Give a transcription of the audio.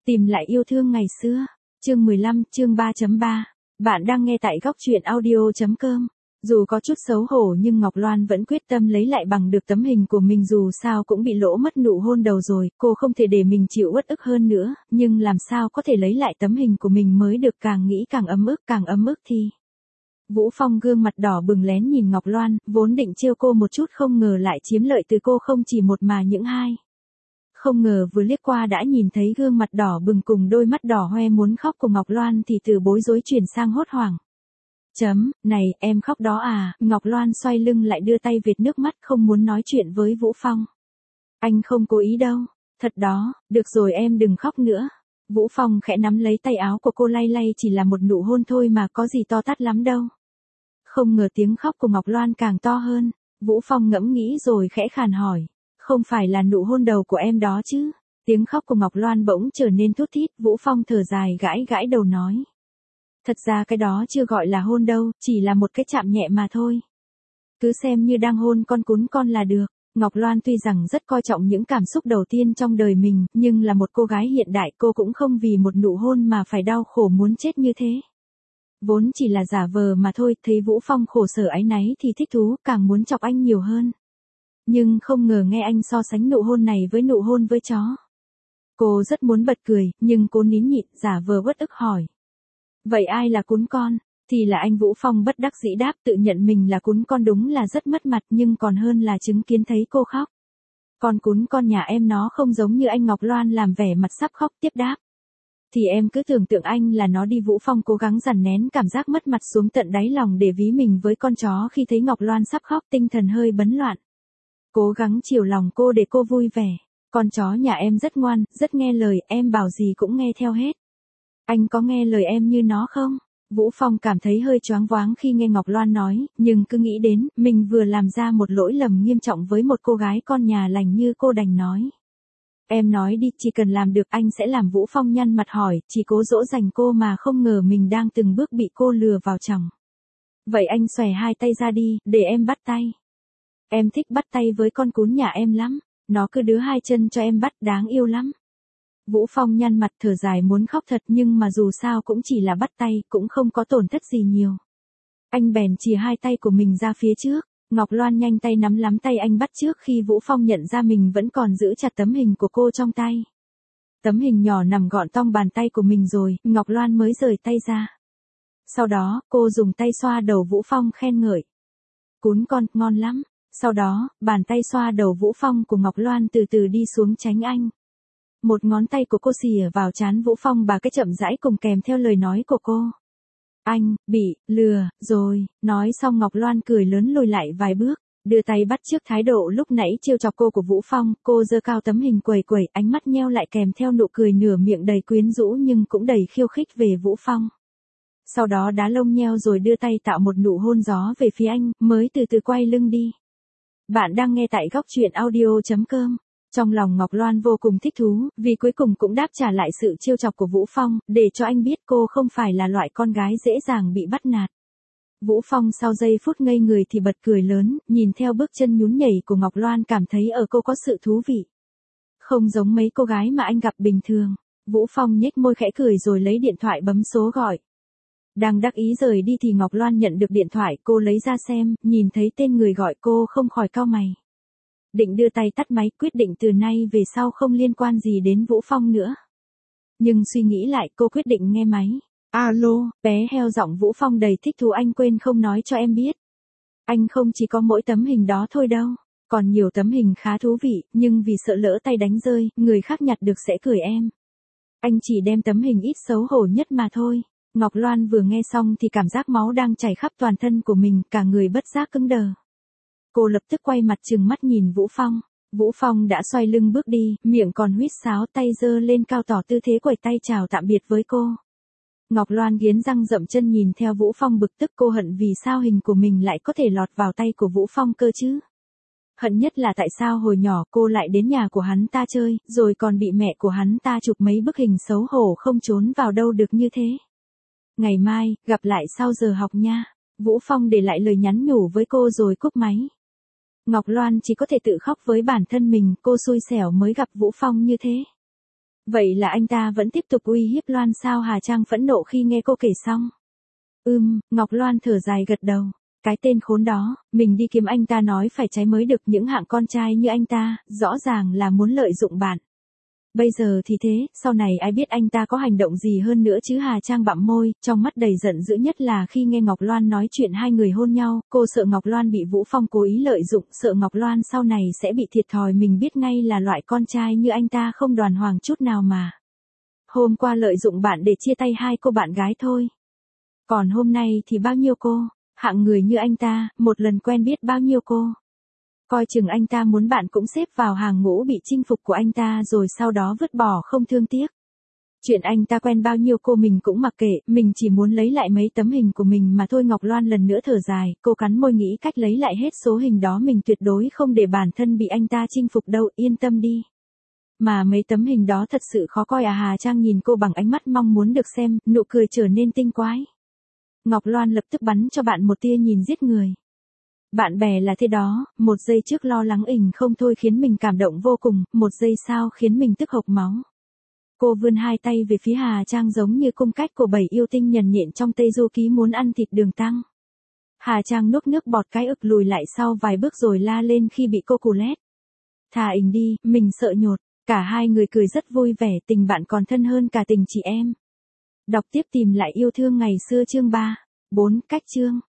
Tìm lại yêu thương ngày xưa. Chương 15, chương 3.3. Bạn đang nghe tại góc truyện audio.com. Dù có chút xấu hổ nhưng Ngọc Loan vẫn quyết tâm lấy lại bằng được tấm hình của mình, dù sao cũng bị lỗ mất nụ hôn đầu rồi, cô không thể để mình chịu uất ức hơn nữa, nhưng làm sao có thể lấy lại tấm hình của mình mới được, càng nghĩ càng ấm ức thì. Vũ Phong gương mặt đỏ bừng lén nhìn Ngọc Loan, vốn định trêu cô một chút không ngờ lại chiếm lợi từ cô không chỉ một mà những hai. Không ngờ vừa liếc qua đã nhìn thấy gương mặt đỏ bừng cùng đôi mắt đỏ hoe muốn khóc của Ngọc Loan thì từ bối rối chuyển sang hốt hoảng. Này, em khóc đó à? Ngọc Loan xoay lưng lại đưa tay vệt nước mắt không muốn nói chuyện với Vũ Phong. Anh không cố ý đâu. Thật đó, được rồi em đừng khóc nữa. Vũ Phong khẽ nắm lấy tay áo của cô lay lay, chỉ là một nụ hôn thôi mà có gì to tát lắm đâu. Không ngờ tiếng khóc của Ngọc Loan càng to hơn. Vũ Phong ngẫm nghĩ rồi khẽ khàn hỏi. Không phải là nụ hôn đầu của em đó chứ? Tiếng khóc của Ngọc Loan bỗng trở nên thút thít, Vũ Phong thở dài gãi đầu nói. Thật ra cái đó chưa gọi là hôn đâu, chỉ là một cái chạm nhẹ mà thôi. Cứ xem như đang hôn con cún con là được. Ngọc Loan tuy rằng rất coi trọng những cảm xúc đầu tiên trong đời mình, nhưng là một cô gái hiện đại, cô cũng không vì một nụ hôn mà phải đau khổ muốn chết như thế. Vốn chỉ là giả vờ mà thôi, thấy Vũ Phong khổ sở áy náy thì thích thú, càng muốn chọc anh nhiều hơn. Nhưng không ngờ nghe anh so sánh nụ hôn này với nụ hôn với chó. Cô rất muốn bật cười, nhưng cô nín nhịn, giả vờ uất ức hỏi. Vậy ai là cún con? Thì là anh. Vũ Phong bất đắc dĩ đáp, tự nhận mình là cún con đúng là rất mất mặt, nhưng còn hơn là chứng kiến thấy cô khóc. Con cún con nhà em nó không giống như anh. Ngọc Loan làm vẻ mặt sắp khóc tiếp đáp. Thì em cứ tưởng tượng anh là nó đi. Vũ Phong cố gắng dằn nén cảm giác mất mặt xuống tận đáy lòng để ví mình với con chó, khi thấy Ngọc Loan sắp khóc tinh thần hơi bấn loạn. Cố gắng chiều lòng cô để cô vui vẻ. Con chó nhà em rất ngoan, rất nghe lời, em bảo gì cũng nghe theo hết. Anh có nghe lời em như nó không? Vũ Phong cảm thấy hơi choáng váng khi nghe Ngọc Loan nói, nhưng cứ nghĩ đến, mình vừa làm ra một lỗi lầm nghiêm trọng với một cô gái con nhà lành như cô, đành nói. Em nói đi, chỉ cần làm được anh sẽ làm. Vũ Phong nhăn mặt hỏi, chỉ cố dỗ dành cô mà không ngờ mình đang từng bước bị cô lừa vào chồng. Vậy anh xòe hai tay ra đi, để em bắt tay. Em thích bắt tay với con cún nhà em lắm, nó cứ đưa hai chân cho em bắt, đáng yêu lắm. Vũ Phong nhăn mặt thở dài muốn khóc thật, nhưng mà dù sao cũng chỉ là bắt tay, cũng không có tổn thất gì nhiều. Anh bèn chìa hai tay của mình ra phía trước, Ngọc Loan nhanh tay nắm tay anh bắt trước khi Vũ Phong nhận ra mình vẫn còn giữ chặt tấm hình của cô trong tay. Tấm hình nhỏ nằm gọn trong bàn tay của mình rồi, Ngọc Loan mới rời tay ra. Sau đó, cô dùng tay xoa đầu Vũ Phong khen ngợi. Cún con, ngon lắm. Sau đó, bàn tay xoa đầu Vũ Phong của Ngọc Loan từ từ đi xuống tránh anh. Một ngón tay của cô xìa vào trán Vũ Phong bà cái chậm rãi cùng kèm theo lời nói của cô. Anh, bị, lừa, rồi. Nói xong Ngọc Loan cười lớn lùi lại vài bước, đưa tay bắt trước thái độ lúc nãy trêu chọc cô của Vũ Phong. Cô giơ cao tấm hình quẩy, ánh mắt nheo lại kèm theo nụ cười nửa miệng đầy quyến rũ nhưng cũng đầy khiêu khích về Vũ Phong. Sau đó đá lông nheo rồi đưa tay tạo một nụ hôn gió về phía anh, mới từ từ quay lưng đi. Bạn đang nghe tại góc truyện audio.com. Trong lòng Ngọc Loan vô cùng thích thú, vì cuối cùng cũng đáp trả lại sự trêu chọc của Vũ Phong, để cho anh biết cô không phải là loại con gái dễ dàng bị bắt nạt. Vũ Phong sau giây phút ngây người thì bật cười lớn, nhìn theo bước chân nhún nhảy của Ngọc Loan cảm thấy ở cô có sự thú vị. Không giống mấy cô gái mà anh gặp bình thường. Vũ Phong nhếch môi khẽ cười rồi lấy điện thoại bấm số gọi. Đang đắc ý rời đi thì Ngọc Loan nhận được điện thoại, cô lấy ra xem, nhìn thấy tên người gọi cô không khỏi cau mày. Định đưa tay tắt máy, quyết định từ nay về sau không liên quan gì đến Vũ Phong nữa. Nhưng suy nghĩ lại, cô quyết định nghe máy. Alo, bé heo, giọng Vũ Phong đầy thích thú. Anh quên không nói cho em biết. Anh không chỉ có mỗi tấm hình đó thôi đâu. Còn nhiều tấm hình khá thú vị, nhưng vì sợ lỡ tay đánh rơi, người khác nhặt được sẽ cười em. Anh chỉ đem tấm hình ít xấu hổ nhất mà thôi. Ngọc Loan vừa nghe xong thì cảm giác máu đang chảy khắp toàn thân của mình, cả người bất giác cứng đờ. Cô lập tức quay mặt trừng mắt nhìn Vũ Phong. Vũ Phong đã xoay lưng bước đi, miệng còn huýt sáo, tay giơ lên cao tỏ tư thế quẩy tay chào tạm biệt với cô. Ngọc Loan nghiến răng dậm chân nhìn theo Vũ Phong bực tức, cô hận vì sao hình của mình lại có thể lọt vào tay của Vũ Phong cơ chứ. Hận nhất là tại sao hồi nhỏ cô lại đến nhà của hắn ta chơi, rồi còn bị mẹ của hắn ta chụp mấy bức hình xấu hổ không trốn vào đâu được như thế. Ngày mai, gặp lại sau giờ học nha. Vũ Phong để lại lời nhắn nhủ với cô rồi cúp máy. Ngọc Loan chỉ có thể tự khóc với bản thân mình, cô xui xẻo mới gặp Vũ Phong như thế. Vậy là anh ta vẫn tiếp tục uy hiếp Loan sao? Hà Trang phẫn nộ khi nghe cô kể xong. Ngọc Loan thở dài gật đầu. Cái tên khốn đó, mình đi kiếm anh ta nói phải trái mới được, những hạng con trai như anh ta, rõ ràng là muốn lợi dụng bạn. Bây giờ thì thế, sau này ai biết anh ta có hành động gì hơn nữa chứ? Hà Trang bặm môi, trong mắt đầy giận dữ, nhất là khi nghe Ngọc Loan nói chuyện hai người hôn nhau, cô sợ Ngọc Loan bị Vũ Phong cố ý lợi dụng, sợ Ngọc Loan sau này sẽ bị thiệt thòi, mình biết ngay là loại con trai như anh ta không đoàn hoàng chút nào mà. Hôm qua lợi dụng bạn để chia tay hai cô bạn gái thôi. Còn hôm nay thì bao nhiêu cô, hạng người như anh ta, một lần quen biết bao nhiêu cô. Coi chừng anh ta muốn bạn cũng xếp vào hàng ngũ bị chinh phục của anh ta rồi sau đó vứt bỏ không thương tiếc. Chuyện anh ta quen bao nhiêu cô mình cũng mặc kệ, mình chỉ muốn lấy lại mấy tấm hình của mình mà thôi. Ngọc Loan lần nữa thở dài, cô cắn môi nghĩ cách lấy lại hết số hình đó, mình tuyệt đối không để bản thân bị anh ta chinh phục đâu, yên tâm đi. Mà mấy tấm hình đó thật sự khó coi à? Hà Trang nhìn cô bằng ánh mắt mong muốn được xem, nụ cười trở nên tinh quái. Ngọc Loan lập tức bắn cho bạn một tia nhìn giết người. Bạn bè là thế đó, một giây trước lo lắng không thôi khiến mình cảm động vô cùng, một giây sau khiến mình tức hộc máu. Cô vươn hai tay về phía Hà Trang giống như cung cách của 7 yêu tinh nhần nhện trong Tây Du Ký muốn ăn thịt đường tăng. Hà Trang nuốt nước bọt cái ực, lùi lại sau vài bước rồi la lên khi bị cô cù lét. Thả đi, mình sợ nhột. Cả hai người cười rất vui vẻ, tình bạn còn thân hơn cả tình chị em. Đọc tiếp tìm lại yêu thương ngày xưa chương 3. 4 cách chương.